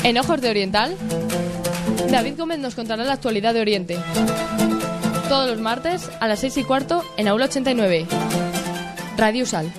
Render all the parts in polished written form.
En Ojos de Oriental, David Gómez nos contará la actualidad de Oriente. Todos los martes a las 6:15 en Aula 89. Radio Sal.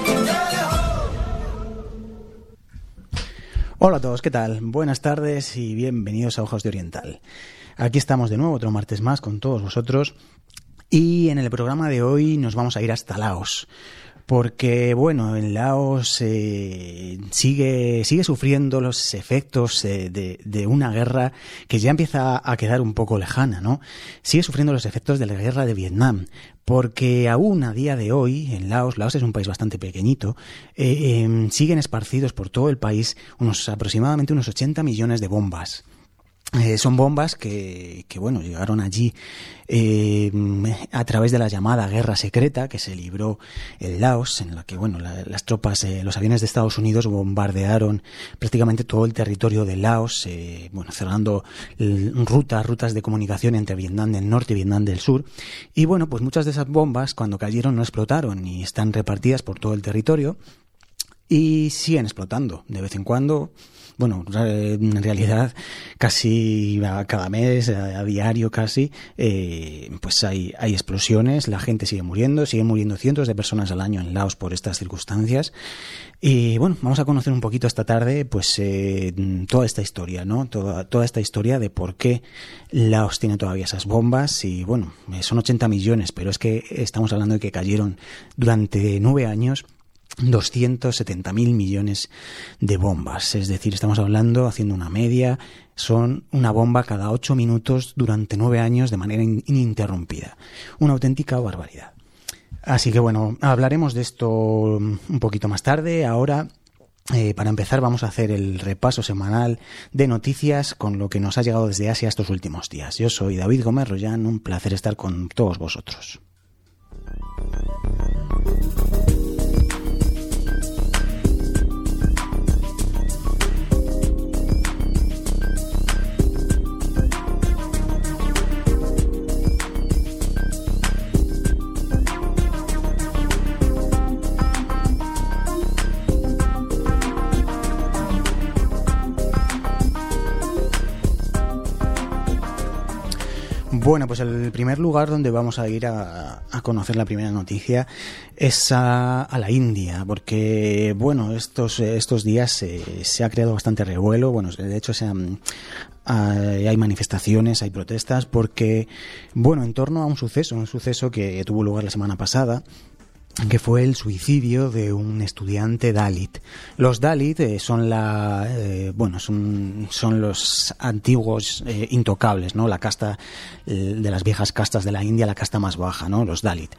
Hola a todos, ¿qué tal? Buenas tardes y bienvenidos a Ojos de Oriental. Aquí estamos de nuevo, otro martes más con todos vosotros. Y en el programa de hoy nos vamos a ir hasta Laos. Porque, bueno, en Laos sigue sufriendo los efectos de una guerra que ya empieza a quedar un poco lejana, ¿no? Sigue sufriendo los efectos de la guerra de Vietnam, porque aún a día de hoy, en Laos es un país bastante pequeñito, siguen esparcidos por todo el país aproximadamente unos 80 millones de bombas. Son bombas que bueno, llegaron allí a través de la llamada guerra secreta que se libró en Laos, en la que bueno, las tropas, los aviones de Estados Unidos bombardearon prácticamente todo el territorio de Laos, cerrando rutas de comunicación entre Vietnam del Norte y Vietnam del Sur. Y bueno, pues muchas de esas bombas cuando cayeron no explotaron y están repartidas por todo el territorio y siguen explotando de vez en cuando. Bueno, en realidad casi cada mes, a diario casi, pues hay explosiones, la gente sigue muriendo cientos de personas al año en Laos por estas circunstancias. Y bueno, vamos a conocer un poquito esta tarde pues toda esta historia, ¿no? Toda esta historia de por qué Laos tiene todavía esas bombas. Y bueno, son 80 millones, pero es que estamos hablando de que cayeron durante 9 años 270.000 millones de bombas. Es decir, estamos hablando, haciendo una media, son una bomba cada 8 minutos durante 9 años de manera ininterrumpida. Una auténtica barbaridad. Así que bueno, hablaremos de esto un poquito más tarde. Ahora, para empezar, vamos a hacer el repaso semanal de noticias con lo que nos ha llegado desde Asia estos últimos días. Yo soy David Gómez Rollán, un placer estar con todos vosotros. Bueno, pues el primer lugar donde vamos a ir a conocer la primera noticia es a la India, porque bueno, estos días se ha creado bastante revuelo. Bueno, de hecho hay manifestaciones, hay protestas, porque bueno, en torno a un suceso que tuvo lugar la semana pasada, que fue el suicidio de un estudiante Dalit. Los Dalit son los antiguos intocables, ¿no? La casta de las viejas castas de la India, la casta más baja, ¿no? Los Dalit.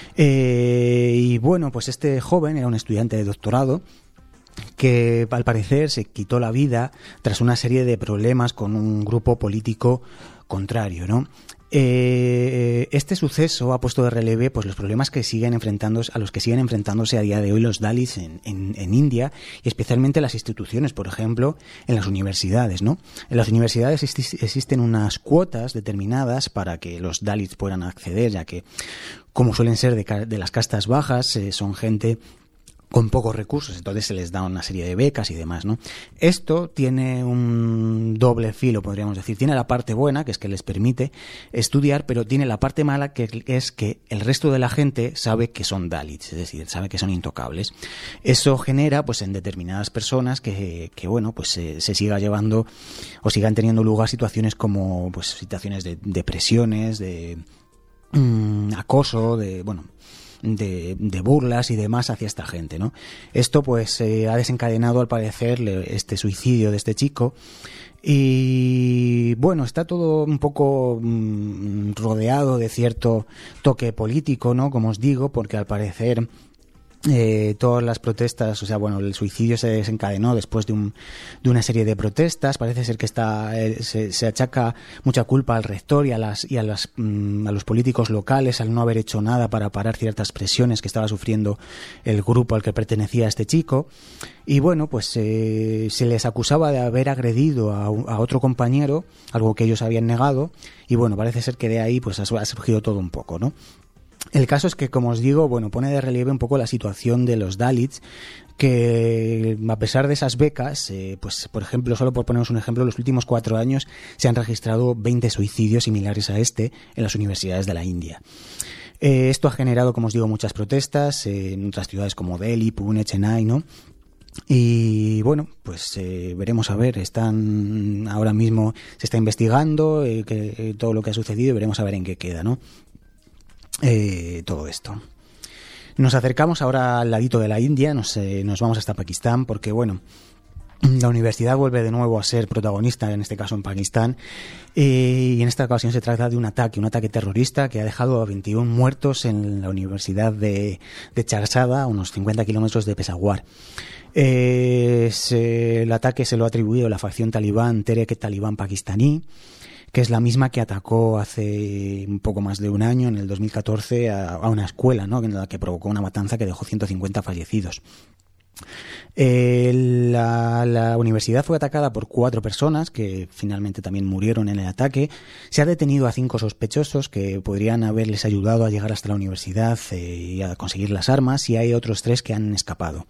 Y bueno, pues este joven era un estudiante de doctorado que al parecer se quitó la vida tras una serie de problemas con un grupo político contrario, ¿no? Este suceso ha puesto de relieve pues los problemas a los que siguen enfrentándose a día de hoy los Dalits en India, y especialmente las instituciones, por ejemplo, en las universidades, ¿no? En las universidades existen unas cuotas determinadas para que los Dalits puedan acceder, ya que, como suelen ser de las castas bajas, son gente con pocos recursos, entonces se les da una serie de becas y demás, ¿no? Esto tiene un doble filo, podríamos decir. Tiene la parte buena, que es que les permite estudiar, pero tiene la parte mala, que es que el resto de la gente sabe que son Dalits, es decir, sabe que son intocables. Eso genera, pues, en determinadas personas que bueno, pues se siga llevando o sigan teniendo lugar situaciones como, pues, situaciones de depresiones, de acoso, de burlas y demás hacia esta gente, ¿no? Esto pues ha desencadenado al parecer este suicidio de este chico. Y bueno, está todo un poco rodeado de cierto toque político, ¿no? Como os digo, porque al parecer todas las protestas, o sea, bueno, el suicidio se desencadenó después de una serie de protestas. Parece ser que se achaca mucha culpa al rector y a los políticos locales al no haber hecho nada para parar ciertas presiones que estaba sufriendo el grupo al que pertenecía este chico. Y bueno, pues se les acusaba de haber agredido a otro compañero, algo que ellos habían negado, y bueno, parece ser que de ahí pues ha surgido todo un poco, ¿no? El caso es que, como os digo, bueno, pone de relieve un poco la situación de los Dalits, que a pesar de esas becas, pues por ejemplo, solo por poneros un ejemplo, los últimos 4 años se han registrado 20 suicidios similares a este en las universidades de la India. Esto ha generado, como os digo, muchas protestas en otras ciudades como Delhi, Pune, Chennai, ¿no? Y bueno, pues veremos a ver, ahora mismo se está investigando todo lo que ha sucedido y veremos a ver en qué queda, ¿no? Todo esto. Nos acercamos ahora al ladito de la India, nos vamos hasta Pakistán, porque bueno, la universidad vuelve de nuevo a ser protagonista, en este caso en Pakistán, y en esta ocasión se trata de un ataque terrorista que ha dejado a 21 muertos en la universidad de Charsada, a unos 50 kilómetros de Peshawar. El ataque se lo ha atribuido la facción talibán Tehrik-e-Taliban pakistaní, que es la misma que atacó hace un poco más de un año, en el 2014, a una escuela, ¿no?, en la que provocó una matanza que dejó 150 fallecidos. La universidad fue atacada por 4 personas que finalmente también murieron en el ataque. Se ha detenido a 5 sospechosos que podrían haberles ayudado a llegar hasta la universidad y a conseguir las armas, y hay otros 3 que han escapado.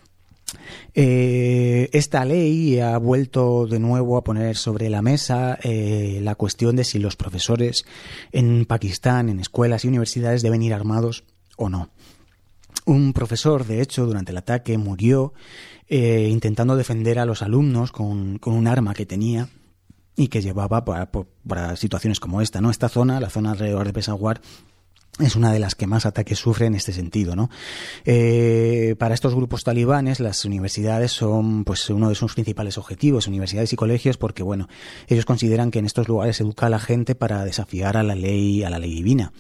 Esta ley ha vuelto de nuevo a poner sobre la mesa la cuestión de si los profesores en Pakistán, en escuelas y universidades, deben ir armados o no. Un profesor, de hecho, durante el ataque murió intentando defender a los alumnos con un arma que tenía y que llevaba para situaciones como esta, ¿no? Esta zona, la zona alrededor de Peshawar, es una de las que más ataques sufre en este sentido, ¿no? Para estos grupos talibanes, las universidades son pues uno de sus principales objetivos, universidades y colegios, porque bueno, ellos consideran que en estos lugares se educa a la gente para desafiar a la ley divina.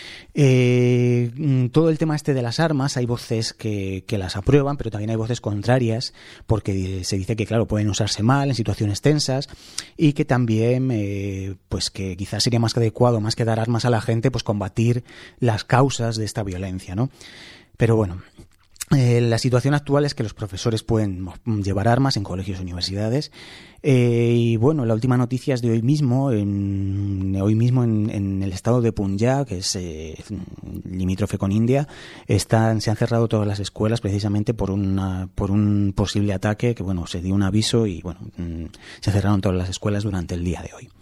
Todo el tema de las armas, hay voces que las aprueban, pero también hay voces contrarias, porque se dice que, claro, pueden usarse mal en situaciones tensas, y que también pues que quizás sería más que adecuado, más que dar armas a la gente, pues combatir las causas de esta violencia, ¿no? Pero bueno, la situación actual es que los profesores pueden llevar armas en colegios y universidades, y bueno, la última noticia es de hoy mismo en el estado de Punjab, que es limítrofe con India. Se han cerrado todas las escuelas precisamente por un posible ataque, que bueno, se dio un aviso y bueno, se cerraron todas las escuelas durante el día de hoy.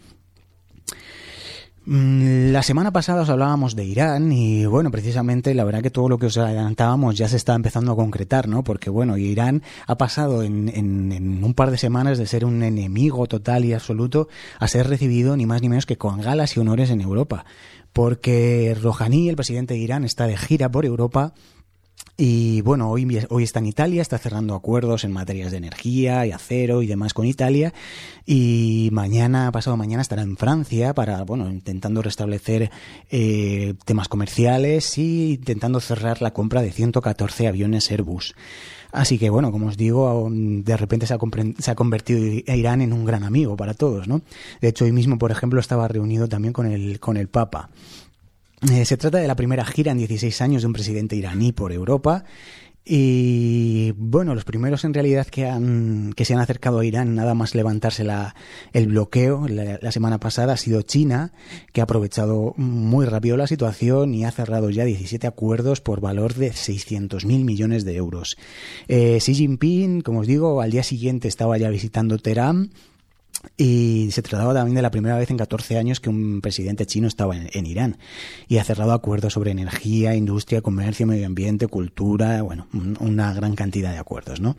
La semana pasada os hablábamos de Irán y bueno, precisamente la verdad que todo lo que os adelantábamos ya se está empezando a concretar, ¿no? Porque bueno, Irán ha pasado en un par de semanas de ser un enemigo total y absoluto a ser recibido ni más ni menos que con galas y honores en Europa, porque Rouhani, el presidente de Irán, está de gira por Europa. Y bueno, hoy está en Italia, está cerrando acuerdos en materias de energía y acero y demás con Italia, y pasado mañana estará en Francia para, bueno, intentando restablecer temas comerciales y intentando cerrar la compra de 114 aviones Airbus. Así que bueno, como os digo, de repente se ha convertido Irán en un gran amigo para todos, ¿no? De hecho, hoy mismo, por ejemplo, estaba reunido también con el Papa. Se trata de la primera gira en 16 años de un presidente iraní por Europa, y bueno, los primeros en realidad que se han acercado a Irán nada más levantarse el bloqueo la semana pasada ha sido China, que ha aprovechado muy rápido la situación y ha cerrado ya 17 acuerdos por valor de 600.000 millones de euros. Xi Jinping, como os digo, al día siguiente estaba ya visitando Teherán. Y se trataba también de la primera vez en 14 años que un presidente chino estaba en Irán, y ha cerrado acuerdos sobre energía, industria, comercio, medio ambiente, cultura, bueno, una gran cantidad de acuerdos, ¿no?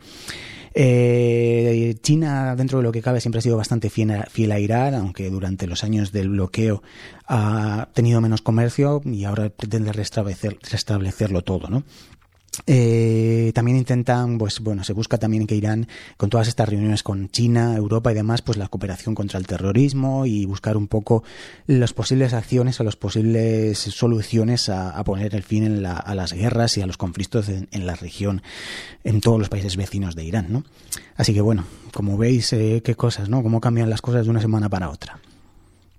China, dentro de lo que cabe, siempre ha sido bastante fiel a Irán, aunque durante los años del bloqueo ha tenido menos comercio y ahora pretende restablecerlo todo, ¿no? También intentan, pues bueno, se busca también que Irán, con todas estas reuniones con China, Europa y demás, pues la cooperación contra el terrorismo y buscar un poco las posibles acciones o las posibles soluciones a poner el fin a las guerras y a los conflictos en la región, en todos los países vecinos de Irán, ¿no? Así que bueno, como veis, qué cosas, ¿no? Cómo cambian las cosas de una semana para otra.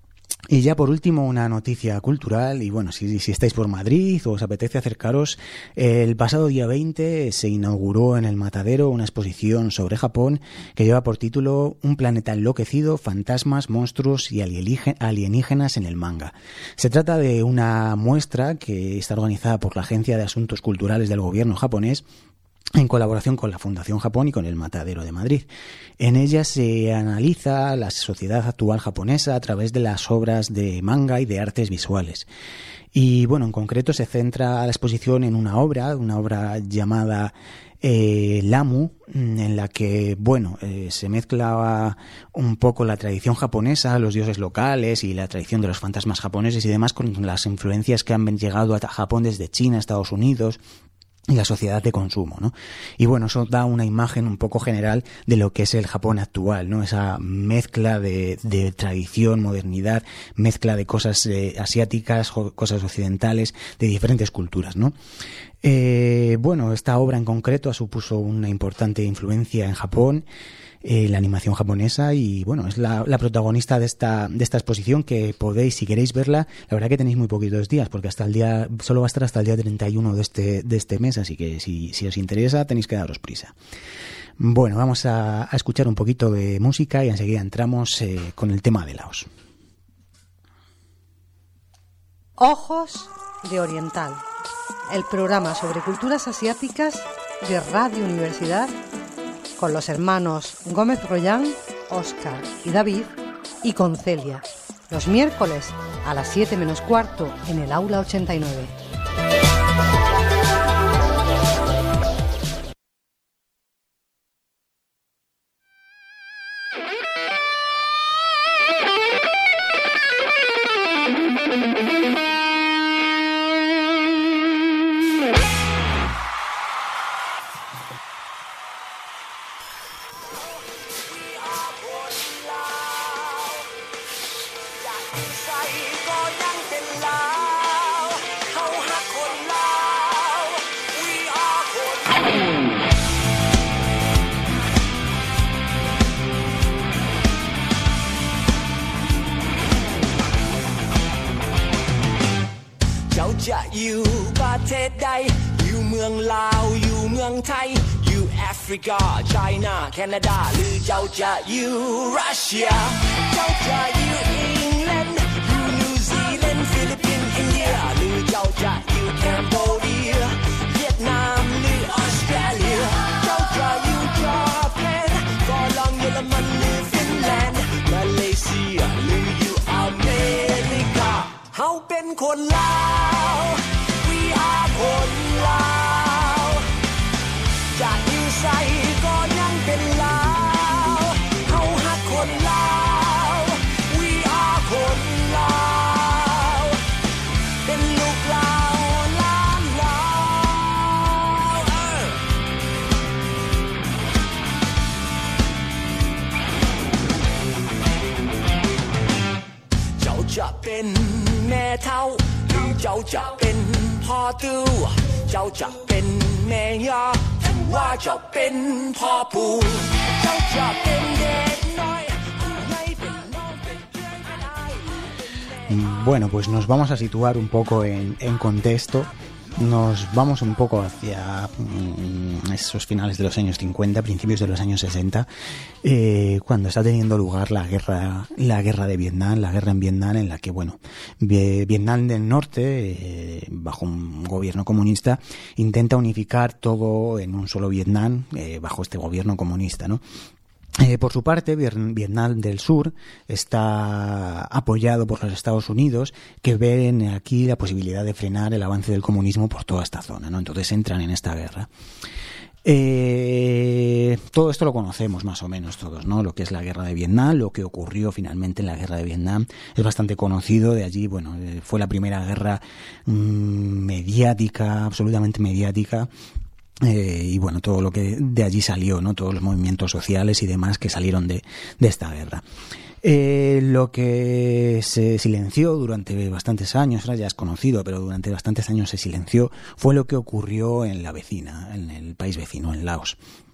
Y ya por último una noticia cultural, y bueno, si estáis por Madrid o os apetece acercaros, el pasado día 20 se inauguró en el Matadero una exposición sobre Japón que lleva por título Un planeta enloquecido, fantasmas, monstruos y alienígenas en el manga. Se trata de una muestra que está organizada por la Agencia de Asuntos Culturales del Gobierno japonés, en colaboración con la Fundación Japón y con el Matadero de Madrid. En ella se analiza la sociedad actual japonesa a través de las obras de manga y de artes visuales. Y bueno, en concreto se centra la exposición en una obra llamada Lamu, en la que, bueno, se mezcla un poco la tradición japonesa, los dioses locales y la tradición de los fantasmas japoneses y demás con las influencias que han llegado a Japón desde China, Estados Unidos y la sociedad de consumo, ¿no? Y bueno, eso da una imagen un poco general de lo que es el Japón actual, ¿no? Esa mezcla de tradición, modernidad, mezcla de cosas asiáticas, cosas occidentales, de diferentes culturas, ¿no? Bueno, esta obra en concreto supuso una importante influencia en Japón, la animación japonesa, y bueno, es la protagonista de esta exposición, que podéis, si queréis verla, la verdad que tenéis muy poquitos días, porque solo va a estar hasta el día 31 de este mes, así que si os interesa tenéis que daros prisa. Bueno, vamos a escuchar un poquito de música y enseguida entramos con el tema de Laos. Ojos de Oriental, el programa sobre culturas asiáticas de Radio Universidad, con los hermanos Gómez Rollán, Óscar y David, y con Celia, los miércoles a las 7 menos cuarto en el Aula 89. China, Canada หรือเจ้าจะอยู่รัสเซียเจ้าจะอยู่อังกฤษอยู่นิวซีแลนด์ฟิลิปปินส์อินเดียหรือเจ้าจะอยู่แคนโบเดียเวียดนามหรือออสเตรเลียเจ้าจะอยู่ญี่ปุ่นฝรั่งเยอรมันหรือฟินแลนด์มาเลเซียหรืออยู่อเมริกาเฮาเป็นคนลาว We are คนลาวจะอยู่ไสก็ยังเป็นลาวเฮาฮักคนลาว We are คนลาวเป็นลูกลาวล้านลาวเจ้าจะเป็นแม่เฒ่าหรือเจ้าจะเป็นพ่อตู้เจ้าจะเป็นแม่ย่าว่าเจ้าเป็นพ่อปู่เจ้าจะเป็นเด็กน้อยให้เป็นน้องเป็นเพื่อนกันได้ Bueno, pues nos vamos a situar un poco en contexto. Nos vamos un poco hacia esos finales de los años 50, principios de los años 60, cuando está teniendo lugar la guerra de Vietnam, la guerra en Vietnam, en la que, bueno, Vietnam del Norte, bajo un gobierno comunista, intenta unificar todo en un solo Vietnam, bajo este gobierno comunista, ¿no? Por su parte, Vietnam del Sur está apoyado por los Estados Unidos, que ven aquí la posibilidad de frenar el avance del comunismo por toda esta zona, ¿no? Entonces entran en esta guerra. Todo esto lo conocemos más o menos todos, ¿no? Lo que es la guerra de Vietnam, lo que ocurrió finalmente en la guerra de Vietnam es bastante conocido. De allí, bueno, fue la primera guerra mediática, absolutamente mediática. Y bueno, todo lo que de allí salió, ¿no? Todos los movimientos sociales y demás que salieron de esta guerra. Lo que se silenció durante bastantes años, ahora ya es conocido, pero durante bastantes años se silenció, fue lo que ocurrió en la vecina, en el país vecino, en Laos.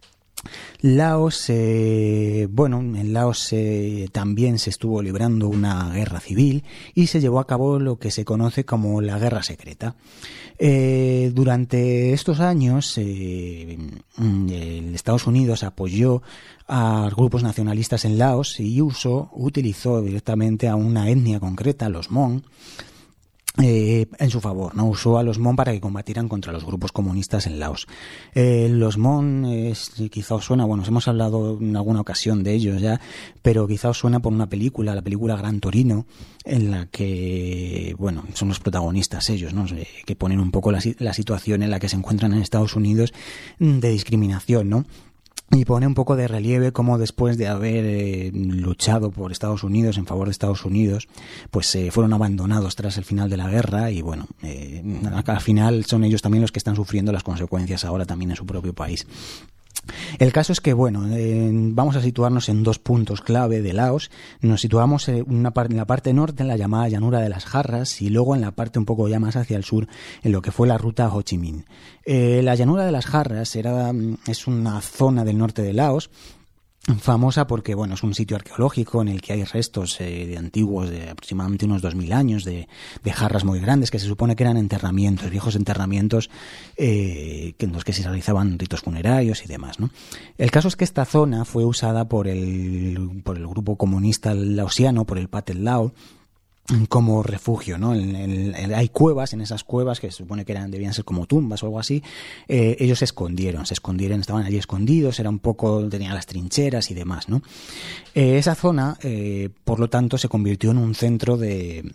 Laos, en Laos también se estuvo librando una guerra civil y se llevó a cabo lo que se conoce como la guerra secreta. Durante estos años, Estados Unidos apoyó a grupos nacionalistas en Laos y utilizó directamente a una etnia concreta, los Hmong, en su favor, ¿no? Usó a los Hmong para que combatieran contra los grupos comunistas en Laos. Los Hmong, quizá os suena, bueno, os hemos hablado en alguna ocasión de ellos ya, pero quizá os suena por una película, la película Gran Torino, en la que, bueno, son los protagonistas ellos, ¿no? Que ponen un poco la situación en la que se encuentran en Estados Unidos de discriminación, ¿no? Y pone un poco de relieve cómo después de haber luchado por Estados Unidos, en favor de Estados Unidos, pues fueron abandonados tras el final de la guerra y bueno, al final son ellos también los que están sufriendo las consecuencias ahora también en su propio país. El caso es que, bueno, vamos a situarnos en dos puntos clave de Laos. Nos situamos en la parte norte, en la llamada llanura de las Jarras, y luego en la parte un poco ya más hacia el sur, en lo que fue la ruta Ho Chi Minh. La llanura de las Jarras es una zona del norte de Laos, famosa porque, bueno, es un sitio arqueológico en el que hay restos de antiguos, de aproximadamente unos 2000 años, de jarras muy grandes que se supone que eran enterramientos, viejos enterramientos en los que se realizaban ritos funerarios y demás, ¿no? El caso es que esta zona fue usada por el grupo comunista laosiano, por el Pathet Lao, como refugio, ¿no? Hay cuevas, en esas cuevas que se supone que debían ser como tumbas o algo así. Ellos se escondieron, estaban allí escondidos, tenían las trincheras y demás, ¿no? Esa zona, por lo tanto, se convirtió en un centro de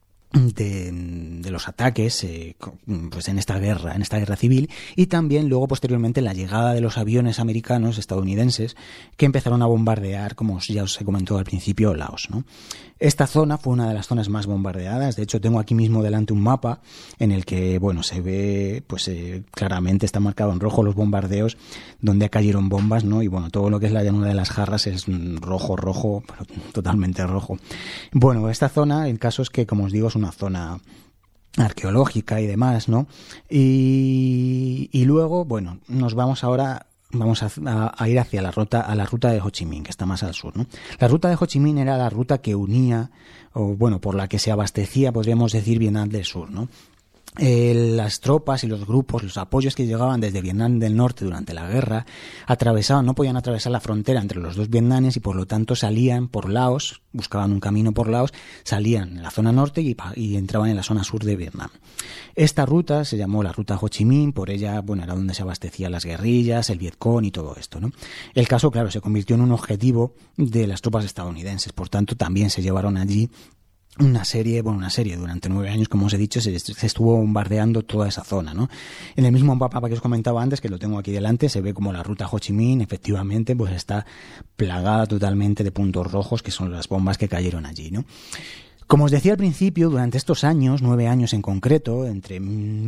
los ataques pues en esta guerra civil, y también luego posteriormente la llegada de los aviones americanos estadounidenses que empezaron a bombardear, como ya os he comentado al principio, Laos, ¿no? Esta zona fue una de las zonas más bombardeadas. De hecho, tengo aquí mismo delante un mapa en el que, bueno, se ve, pues claramente está marcado en rojo los bombardeos donde cayeron bombas, ¿no? Y bueno, todo lo que es la llanura de las Jarras es rojo, pero totalmente rojo. Bueno, esta zona, el caso es que, como os digo, es una zona arqueológica y demás, ¿no? Y luego, bueno, vamos a ir hacia la ruta de Ho Chi Minh, que está más al sur, ¿no? La ruta de Ho Chi Minh era la ruta que unía, o bueno, por la que se abastecía, podríamos decir, Vietnam del Sur, ¿no? Las tropas y los grupos, los apoyos que llegaban desde Vietnam del Norte durante la guerra, no podían atravesar la frontera entre los dos Vietnames y por lo tanto salían por Laos, buscaban un camino por Laos, salían en la zona norte y entraban en la zona sur de Vietnam. Esta ruta se llamó la ruta Ho Chi Minh, por ella, bueno, era donde se abastecían las guerrillas, el Vietcong y todo esto, ¿no? El caso, claro, se convirtió en un objetivo de las tropas estadounidenses, por tanto también se llevaron allí una serie, durante 9 años, como os he dicho, se estuvo bombardeando toda esa zona, ¿no? En el mismo mapa que os comentaba antes, que lo tengo aquí delante, se ve como la ruta Ho Chi Minh, efectivamente, pues está plagada totalmente de puntos rojos, que son las bombas que cayeron allí, ¿no? Como os decía al principio, durante estos años, 9 años en concreto, entre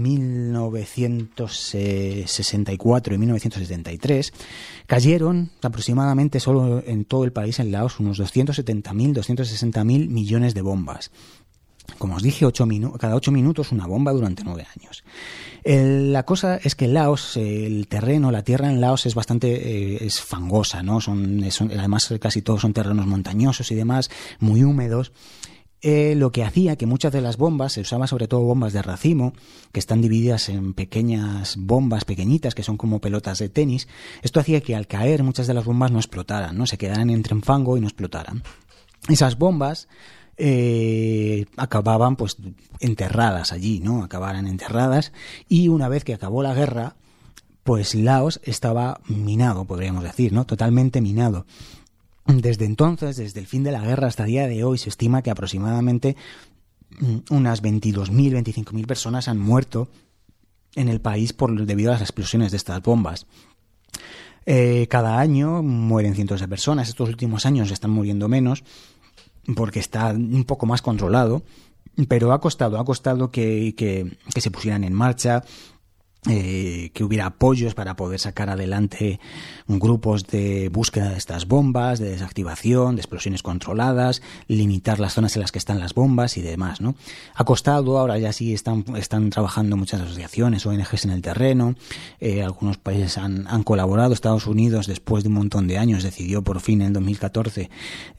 1964 y 1973, cayeron aproximadamente solo en todo el país, en Laos, unos 260.000 millones de bombas. Como os dije, cada 8 minutos una bomba durante 9 años. La cosa es que Laos, la tierra en Laos es bastante es fangosa, ¿no? Además, casi todos son terrenos montañosos y demás, muy húmedos. Lo que hacía que muchas de las bombas, se usaban sobre todo bombas de racimo, que están divididas en pequeñas bombas pequeñitas, que son como pelotas de tenis. Esto hacía que al caer muchas de las bombas no explotaran, ¿no? Se quedaran entre en fango y no explotaran. Esas bombas acababan pues enterradas allí, ¿no? Acabaran enterradas, y una vez que acabó la guerra, pues Laos estaba minado, podríamos decir, ¿no? Totalmente minado. Desde entonces, desde el fin de la guerra hasta el día de hoy, se estima que aproximadamente unas 22.000, 25.000 personas han muerto en el país debido a las explosiones de estas bombas. Cada año mueren cientos de personas. Estos últimos años están muriendo menos porque está un poco más controlado, pero ha costado que se pusieran en marcha que hubiera apoyos para poder sacar adelante grupos de búsqueda de estas bombas, de desactivación, de explosiones controladas, limitar las zonas en las que están las bombas y demás, ¿no? Ha costado, ahora ya sí están trabajando muchas asociaciones, ONGs en el terreno, algunos países han colaborado. Estados Unidos, después de un montón de años, decidió por fin en 2014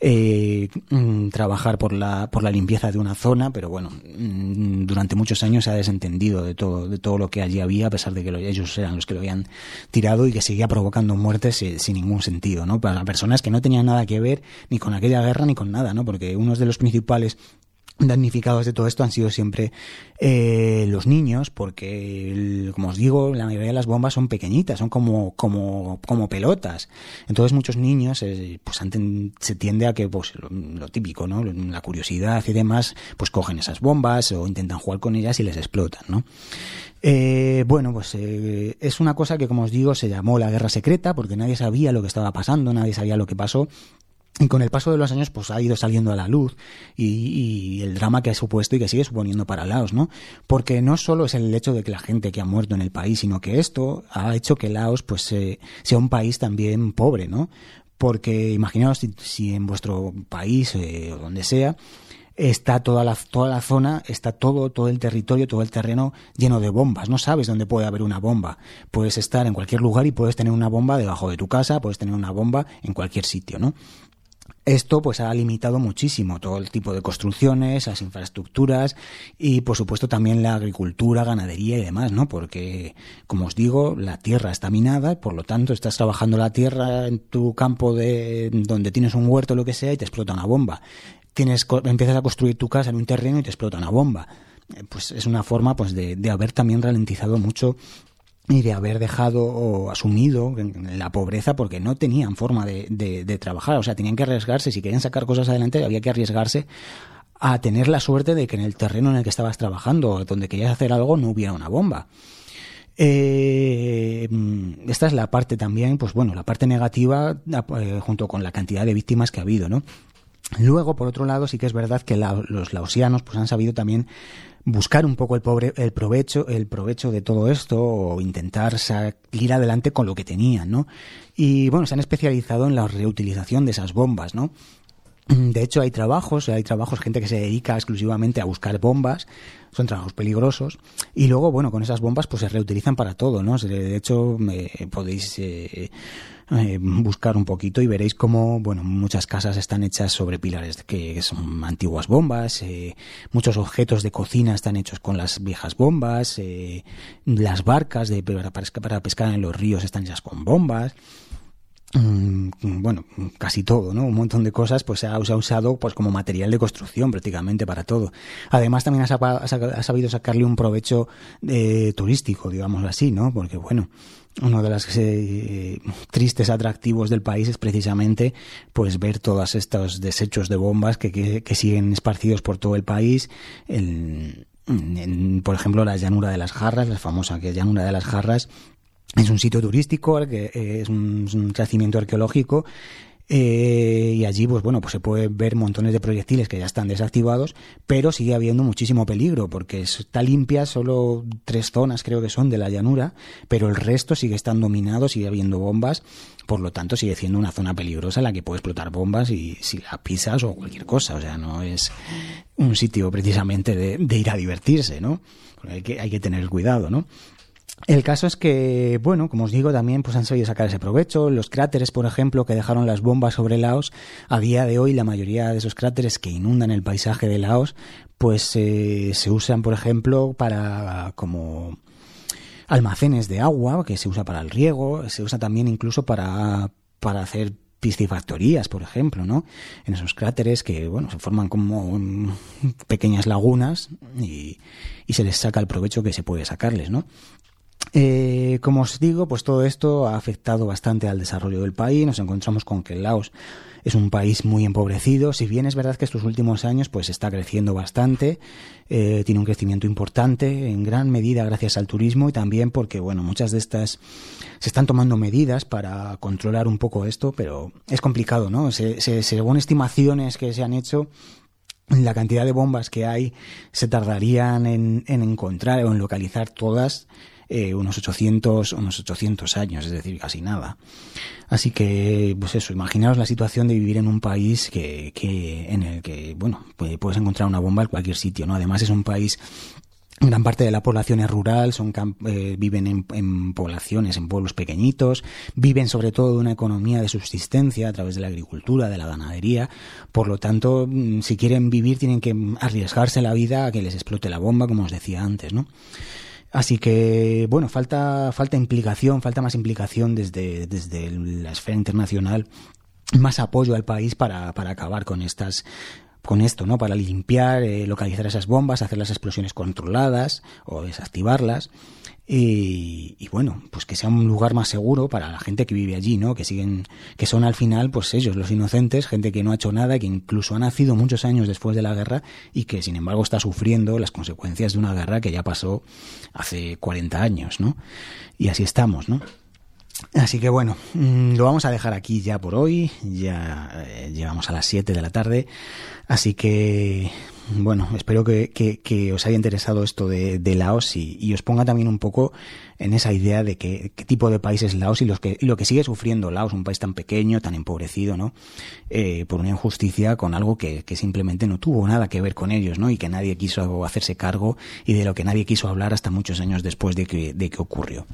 trabajar por la limpieza de una zona, pero bueno, durante muchos años se ha desentendido de todo lo que allí había, a pesar de que ellos eran los que lo habían tirado, y que seguía provocando muertes sin ningún sentido, ¿no? Para personas que no tenían nada que ver ni con aquella guerra ni con nada, ¿no? Porque uno de los principales damnificados de todo esto han sido siempre los niños, porque como os digo, la mayoría de las bombas son pequeñitas, son como pelotas. Entonces muchos niños pues se tiende a que pues lo típico, ¿no? La curiosidad y demás, pues cogen esas bombas o intentan jugar con ellas y les explotan, ¿no? Bueno, pues es una cosa que, como os digo, se llamó la guerra secreta, porque nadie sabía lo que estaba pasando, nadie sabía lo que pasó. Y con el paso de los años pues ha ido saliendo a la luz y el drama que ha supuesto y que sigue suponiendo para Laos, ¿no? Porque no solo es el hecho de que la gente que ha muerto en el país, sino que esto ha hecho que Laos pues sea un país también pobre, ¿no? Porque imaginaos si en vuestro país o donde sea está toda la zona, está todo el territorio, todo el terreno lleno de bombas. No sabes dónde puede haber una bomba. Puedes estar en cualquier lugar y puedes tener una bomba debajo de tu casa, puedes tener una bomba en cualquier sitio, ¿no? Esto pues ha limitado muchísimo todo el tipo de construcciones, las infraestructuras y por supuesto también la agricultura, ganadería y demás, ¿no? Porque, como os digo, la tierra está minada, por lo tanto estás trabajando la tierra en tu campo donde tienes un huerto o lo que sea y te explota una bomba. Empiezas a construir tu casa en un terreno y te explota una bomba. Pues es una forma pues de haber también ralentizado mucho y de haber dejado o asumido la pobreza, porque no tenían forma de trabajar. O sea, tenían que arriesgarse. Si querían sacar cosas adelante, había que arriesgarse a tener la suerte de que en el terreno en el que estabas trabajando, donde querías hacer algo, no hubiera una bomba. Esta es la parte también, pues bueno, la parte negativa, junto con la cantidad de víctimas que ha habido, ¿no? Luego, por otro lado, sí que es verdad que los laosianos pues han sabido también buscar un poco el provecho de todo esto, o intentar salir adelante con lo que tenían, ¿no? Y bueno, se han especializado en la reutilización de esas bombas, ¿no? De hecho, hay trabajos, gente que se dedica exclusivamente a buscar bombas, son trabajos peligrosos, y luego, bueno, con esas bombas pues se reutilizan para todo, ¿no? De hecho, podéis buscar un poquito y veréis cómo, bueno, muchas casas están hechas sobre pilares que son antiguas bombas, muchos objetos de cocina están hechos con las viejas bombas, las barcas para pescar en los ríos están hechas con bombas. Bueno, casi todo, ¿no? Un montón de cosas pues se ha usado pues como material de construcción prácticamente para todo. Además también ha sabido sacarle un provecho turístico, digámoslo así, ¿no? Porque bueno, uno de los tristes atractivos del país es precisamente pues ver todos estos desechos de bombas que siguen esparcidos por todo el país. Por ejemplo, la llanura de las Jarras, la famosa llanura de las Jarras, es un sitio turístico, que es un yacimiento arqueológico, y allí pues bueno, pues se puede ver montones de proyectiles que ya están desactivados, pero sigue habiendo muchísimo peligro porque está limpia, solo 3 zonas creo que son de la llanura, pero el resto sigue estando minado, sigue habiendo bombas, por lo tanto sigue siendo una zona peligrosa en la que puede explotar bombas y si la pisas o cualquier cosa. O sea, no es un sitio precisamente de ir a divertirse, ¿no? Hay que tener cuidado, ¿no? El caso es que, bueno, como os digo, también pues han sabido sacar ese provecho. Los cráteres, por ejemplo, que dejaron las bombas sobre Laos, a día de hoy la mayoría de esos cráteres que inundan el paisaje de Laos, pues se usan, por ejemplo, para como almacenes de agua, que se usa para el riego, se usa también incluso para hacer piscifactorías, por ejemplo, ¿no? En esos cráteres que, bueno, se forman como pequeñas lagunas y se les saca el provecho que se puede sacarles, ¿no? Como os digo, pues todo esto ha afectado bastante al desarrollo del país. Nos encontramos con que Laos es un país muy empobrecido, si bien es verdad que estos últimos años pues está creciendo bastante, tiene un crecimiento importante, en gran medida gracias al turismo y también porque, bueno, muchas de estas se están tomando medidas para controlar un poco esto, pero es complicado, ¿no? Según estimaciones que se han hecho, la cantidad de bombas que hay se tardarían en encontrar o en localizar todas unos 800 años, es decir, casi nada. Así que, pues eso, imaginaos la situación de vivir en un país en el que, bueno, puedes encontrar una bomba en cualquier sitio, ¿no? Además es un país, gran parte de la población es rural, viven en poblaciones, en pueblos pequeñitos, viven sobre todo de una economía de subsistencia a través de la agricultura, de la ganadería. Por lo tanto, si quieren vivir tienen que arriesgarse la vida a que les explote la bomba, como os decía antes, ¿no? Así que, bueno, falta más implicación desde la esfera internacional, más apoyo al país para acabar con esto, ¿no? Para limpiar, localizar esas bombas, hacer las explosiones controladas o desactivarlas y bueno, pues que sea un lugar más seguro para la gente que vive allí, ¿no? Que son al final, pues ellos, los inocentes, gente que no ha hecho nada, que incluso ha nacido muchos años después de la guerra y que sin embargo está sufriendo las consecuencias de una guerra que ya pasó hace 40 años, ¿no? Y así estamos, ¿no? Así que bueno, lo vamos a dejar aquí ya por hoy, ya llegamos a las 7 de la tarde, así que bueno, espero que os haya interesado esto de Laos y os ponga también un poco en esa idea de qué tipo de país es Laos y lo que sigue sufriendo Laos, un país tan pequeño, tan empobrecido, ¿no? Por una injusticia con algo que simplemente no tuvo nada que ver con ellos, ¿no? Y que nadie quiso hacerse cargo y de lo que nadie quiso hablar hasta muchos años después de que ocurrió.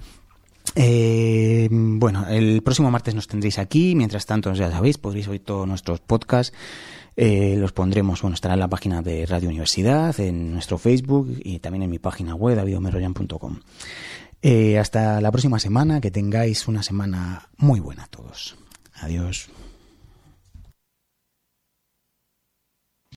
Bueno, el próximo martes nos tendréis aquí. Mientras tanto, ya sabéis, podréis oír todos nuestros podcasts. Los pondremos, bueno, estará en la página de Radio Universidad, en nuestro Facebook y también en mi página web, davidomerroyan.com. Hasta la próxima semana, que tengáis una semana muy buena a todos. Adiós.